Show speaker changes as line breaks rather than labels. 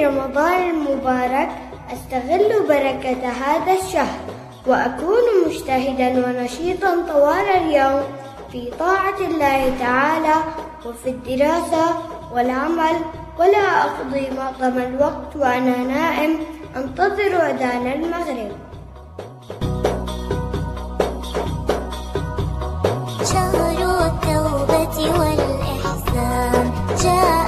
رمضان المبارك أستغل بركة هذا الشهر وأكون مجتهدا ونشيطا طوال اليوم في طاعة الله تعالى وفي الدراسة والعمل، ولا أقضي معظم الوقت وأنا نائم أنتظر أذان المغرب.
شهر التوبة والإحسان جاء